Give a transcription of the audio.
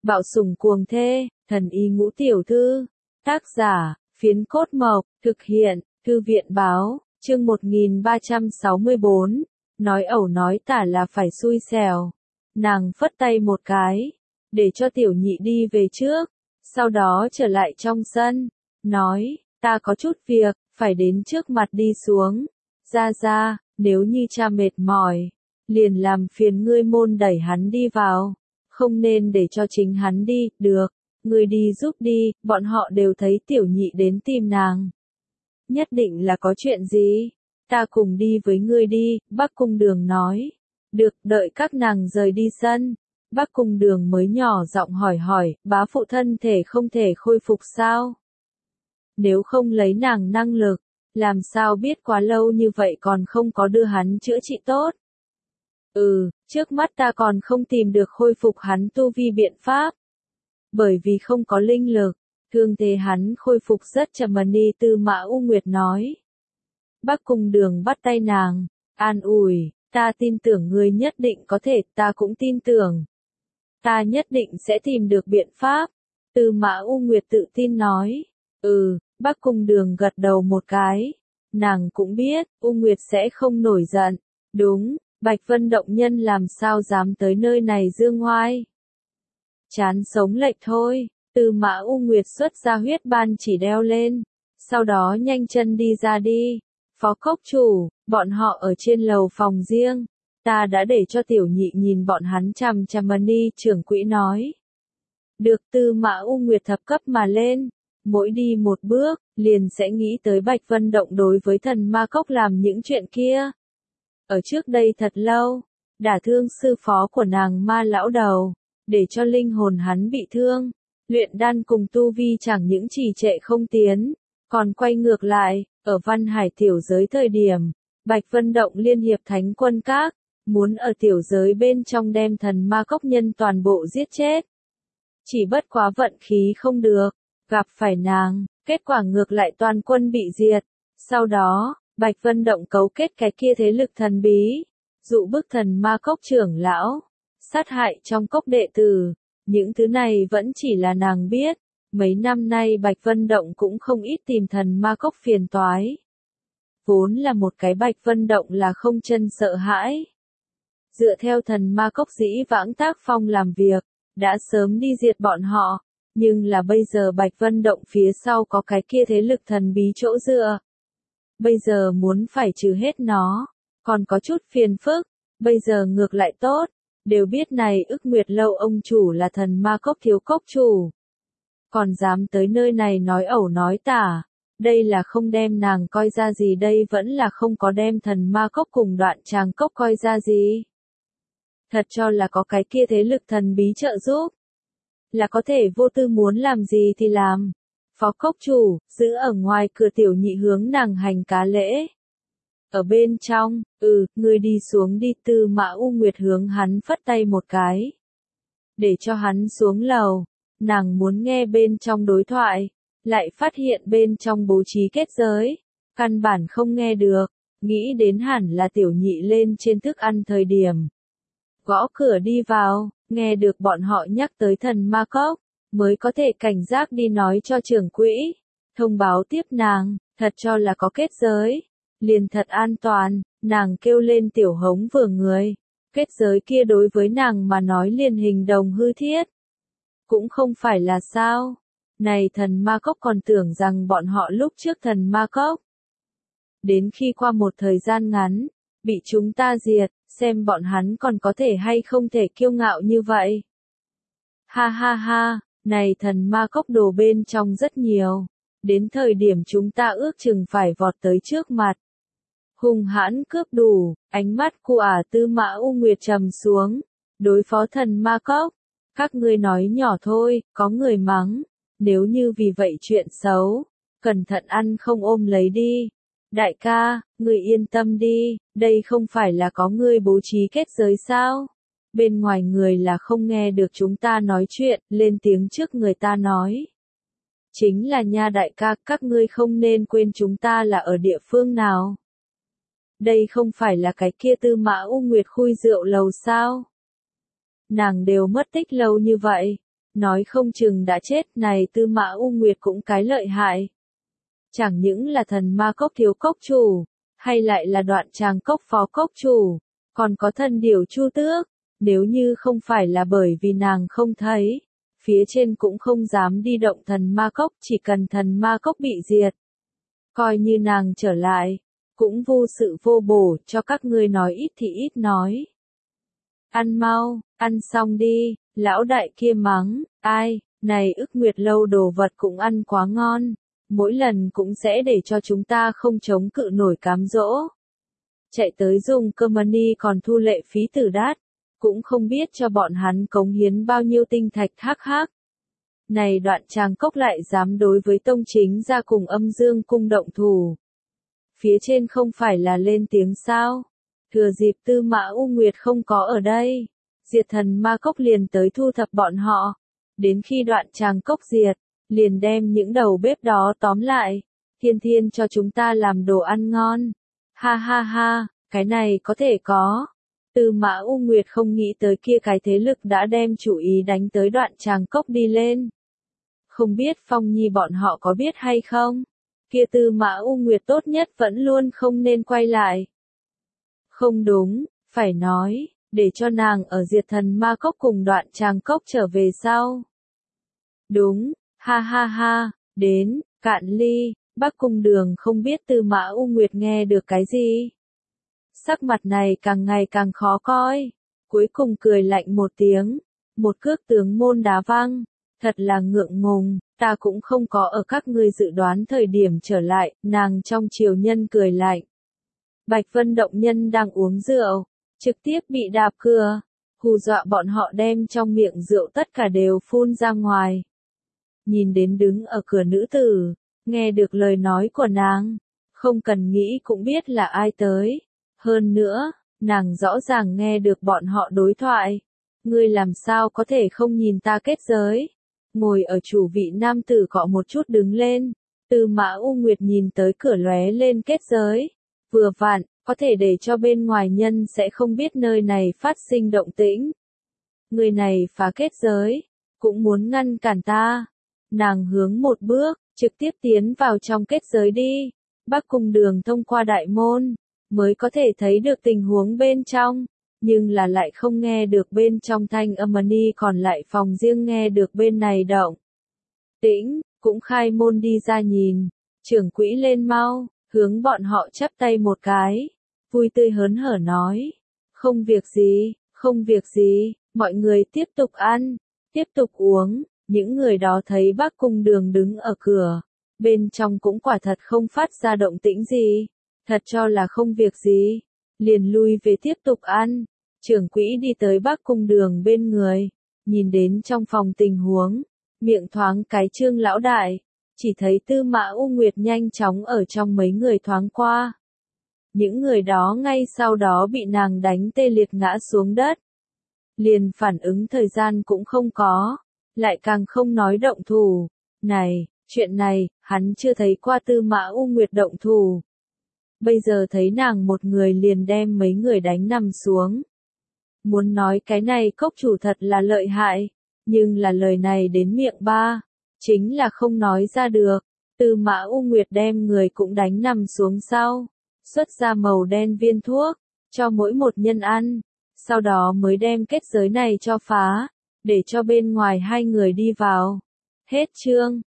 Bạo sủng cuồng thê, thần y ngũ tiểu thư. Tác giả, Phiến Cốt Mộc, thực hiện, Thư viện báo, chương 1364. Nói ẩu nói tả là phải xui xẻo. Nàng phất tay một cái, để cho tiểu nhị đi về trước, sau đó trở lại trong sân, nói, ta có chút việc, phải đến trước mặt đi xuống. Ra, nếu như cha mệt mỏi, liền làm phiền ngươi môn đẩy hắn đi vào, không nên để cho chính hắn đi, được, ngươi đi giúp đi, bọn họ đều thấy tiểu nhị đến tìm nàng. Nhất định là có chuyện gì, ta cùng đi với ngươi đi, Bắc Cung Đường nói. Được, đợi các nàng rời đi sân, Bắc Cung Đường mới nhỏ giọng hỏi, bá phụ thân thể không thể khôi phục sao? Nếu không lấy nàng năng lực, làm sao biết quá lâu như vậy còn không có đưa hắn chữa trị tốt? Trước mắt ta còn không tìm được khôi phục hắn tu vi biện pháp. Bởi vì không có linh lực, thương thế hắn khôi phục rất chậm. Ni Tư Mã U Nguyệt nói. Bắc Cung Đường bắt tay nàng, an ủi, ta tin tưởng ngươi nhất định có thể, ta cũng tin tưởng. Ta nhất định sẽ tìm được biện pháp. Tư Mã U Nguyệt tự tin nói. Bắc Cung Đường gật đầu một cái. Nàng cũng biết, U Nguyệt sẽ không nổi giận. Đúng, Bạch Vân Động Nhân làm sao dám tới nơi này dương ngoai. Chán sống lệch thôi, Tư Mã U Nguyệt xuất ra huyết ban chỉ đeo lên. Sau đó nhanh chân đi ra đi. Phó Cốc Chủ, bọn họ ở trên lầu phòng riêng. Ta đã để cho tiểu nhị nhìn bọn hắn chằm chằm. Ni trưởng quỹ nói. Được. Tư Mã U Nguyệt thập cấp mà lên. Mỗi đi một bước, liền sẽ nghĩ tới Bạch Vân Động đối với thần ma cốc làm những chuyện kia. Ở trước đây thật lâu, đả thương sư phó của nàng Ma lão đầu, để cho linh hồn hắn bị thương. Luyện đan cùng tu vi chẳng những trì trệ không tiến, còn quay ngược lại. Ở Văn Hải tiểu giới thời điểm, Bạch Vân Động liên hiệp Thánh Quân Các, muốn ở tiểu giới bên trong đem thần ma cốc nhân toàn bộ giết chết. Chỉ bất quá vận khí không được, gặp phải nàng, kết quả ngược lại toàn quân bị diệt. Sau đó, Bạch Vân Động cấu kết cái kia thế lực thần bí, dụ bức thần ma cốc trưởng lão, sát hại trong cốc đệ tử. Những thứ này vẫn chỉ là nàng biết. Mấy năm nay Bạch Vân Động cũng không ít tìm thần ma cốc phiền toái. Vốn là một cái Bạch Vân Động là không chân sợ hãi. Dựa theo thần ma cốc dĩ vãng tác phong làm việc, đã sớm đi diệt bọn họ. Nhưng là bây giờ Bạch Vân Động phía sau có cái kia thế lực thần bí chỗ dựa. Bây giờ muốn phải trừ hết nó, còn có chút phiền phức. Bây giờ ngược lại tốt, đều biết này Ức Nguyệt Lâu ông chủ là thần ma cốc thiếu cốc chủ. Còn dám tới nơi này nói ẩu nói tả, đây là không đem nàng coi ra gì, đây vẫn là không có đem thần ma cốc cùng Đoạn Tràng cốc coi ra gì. Thật cho là có cái kia thế lực thần bí trợ giúp, là có thể vô tư muốn làm gì thì làm. Phó Cốc Chủ, giữ ở ngoài cửa. Tiểu nhị hướng nàng hành cá lễ. Ở bên trong, ngươi đi xuống đi. Tư Mã U Nguyệt hướng hắn phất tay một cái, để cho hắn xuống lầu. Nàng muốn nghe bên trong đối thoại, lại phát hiện bên trong bố trí kết giới, căn bản không nghe được, nghĩ đến hẳn là tiểu nhị lên trên thức ăn thời điểm. Gõ cửa đi vào, nghe được bọn họ nhắc tới thần ma cốc, mới có thể cảnh giác đi nói cho trưởng quỹ, thông báo tiếp nàng, thật cho là có kết giới, liền thật an toàn. Nàng kêu lên tiểu hống vừa người, kết giới kia đối với nàng mà nói liền hình đồng hư thiết. Cũng không phải là sao. Này thần ma cốc còn tưởng rằng bọn họ lúc trước thần ma cốc. Đến khi qua một thời gian ngắn, bị chúng ta diệt, xem bọn hắn còn có thể hay không thể kiêu ngạo như vậy. Ha, này thần ma cốc đồ bên trong rất nhiều. Đến thời điểm chúng ta ước chừng phải vọt tới trước mặt. Hung hãn cướp đủ, ánh mắt của Tư Mã U Nguyệt trầm xuống. Đối phó thần ma cốc. Các ngươi nói nhỏ thôi, có người mắng. Nếu như vì vậy chuyện xấu, cẩn thận ăn không ôm lấy đi. Đại ca, ngươi yên tâm đi, đây không phải là có ngươi bố trí kết giới sao? Bên ngoài người là không nghe được chúng ta nói chuyện, lên tiếng trước người ta nói. Chính là nha đại ca, các ngươi không nên quên chúng ta là ở địa phương nào. Đây không phải là cái kia Tư Mã U Nguyệt khui rượu lầu sao? Nàng đều mất tích lâu như vậy, nói không chừng đã chết, này Tư Mã U Nguyệt cũng cái lợi hại. Chẳng những là thần ma cốc thiếu cốc chủ, hay lại là Đoạn Tràng cốc phó cốc chủ, còn có thần điểu Chu Tước, nếu như không phải là bởi vì nàng không thấy, phía trên cũng không dám đi động thần ma cốc, chỉ cần thần ma cốc bị diệt. Coi như nàng trở lại, cũng vô sự vô bổ, cho các ngươi nói ít thì ít nói. Ăn mau, ăn xong đi, lão đại kia mắng, ai, này ức nguyệt lâu đồ vật cũng ăn quá ngon, mỗi lần cũng sẽ để cho chúng ta không chống cự nổi cám dỗ. Chạy tới dùng cơ money còn thu lệ phí tử đát, cũng không biết cho bọn hắn cống hiến bao nhiêu tinh thạch hắc hắc. Này Đoạn Tràng cốc lại dám đối với tông chính ra cùng Âm Dương cung động thủ. Phía trên không phải là lên tiếng sao? Thừa dịp Tư Mã U Nguyệt không có ở đây, diệt thần ma cốc liền tới thu thập bọn họ. Đến khi Đoạn Tràng cốc diệt, liền đem những đầu bếp đó tóm lại, thiên thiên cho chúng ta làm đồ ăn ngon. Ha ha ha, cái này có thể có. Tư Mã U Nguyệt không nghĩ tới kia cái thế lực đã đem chủ ý đánh tới Đoạn Tràng cốc đi lên. Không biết Phong Nhi bọn họ có biết hay không? Kia Tư Mã U Nguyệt tốt nhất vẫn luôn không nên quay lại. Không đúng, phải nói, để cho nàng ở diệt thần ma cốc cùng Đoạn Tràng cốc trở về sau. Đúng, ha ha ha, đến, cạn ly, Bắc Cung Đường không biết Tư Mã U Nguyệt nghe được cái gì. Sắc mặt này càng ngày càng khó coi, cuối cùng cười lạnh một tiếng, một cước tướng môn đá văng, thật là ngượng ngùng, ta cũng không có ở các ngươi dự đoán thời điểm trở lại, nàng trong triều nhân cười lạnh. Bạch Vân Động Nhân đang uống rượu, trực tiếp bị đạp cửa, hù dọa bọn họ đem trong miệng rượu tất cả đều phun ra ngoài. Nhìn đến đứng ở cửa nữ tử, nghe được lời nói của nàng, không cần nghĩ cũng biết là ai tới. Hơn nữa, nàng rõ ràng nghe được bọn họ đối thoại. Ngươi làm sao có thể không nhìn ta kết giới? Ngồi ở chủ vị nam tử cọ một chút đứng lên. Tư Mã U Nguyệt nhìn tới cửa lóe lên kết giới. Vừa vặn, có thể để cho bên ngoài nhân sẽ không biết nơi này phát sinh động tĩnh. Người này phá kết giới, cũng muốn ngăn cản ta. Nàng hướng một bước, trực tiếp tiến vào trong kết giới đi. Bắc Cung Đường thông qua đại môn, mới có thể thấy được tình huống bên trong, nhưng là lại không nghe được bên trong thanh âm ni, còn lại phòng riêng nghe được bên này động tĩnh, cũng khai môn đi ra nhìn, trưởng quỹ lên mau, hướng bọn họ chắp tay một cái, vui tươi hớn hở nói, không việc gì, không việc gì, mọi người tiếp tục ăn, tiếp tục uống, những người đó thấy Bắc Cung Đường đứng ở cửa, bên trong cũng quả thật không phát ra động tĩnh gì. Thật cho là không việc gì, liền lui về tiếp tục ăn. Trưởng quỹ đi tới Bắc Cung Đường bên người, nhìn đến trong phòng tình huống, miệng thoáng cái trương lão đại, chỉ thấy Tư Mã U Nguyệt nhanh chóng ở trong mấy người thoáng qua. Những người đó ngay sau đó bị nàng đánh tê liệt ngã xuống đất. Liền phản ứng thời gian cũng không có, lại càng không nói động thủ. Này, chuyện này, hắn chưa thấy qua Tư Mã U Nguyệt động thủ. Bây giờ thấy nàng một người liền đem mấy người đánh nằm xuống. Muốn nói cái này cốc chủ thật là lợi hại, nhưng là lời này đến miệng ba, chính là không nói ra được. Tư Mã U Nguyệt đem người cũng đánh nằm xuống sau, xuất ra màu đen viên thuốc, cho mỗi một nhân ăn, sau đó mới đem kết giới này cho phá, để cho bên ngoài hai người đi vào. Hết chương.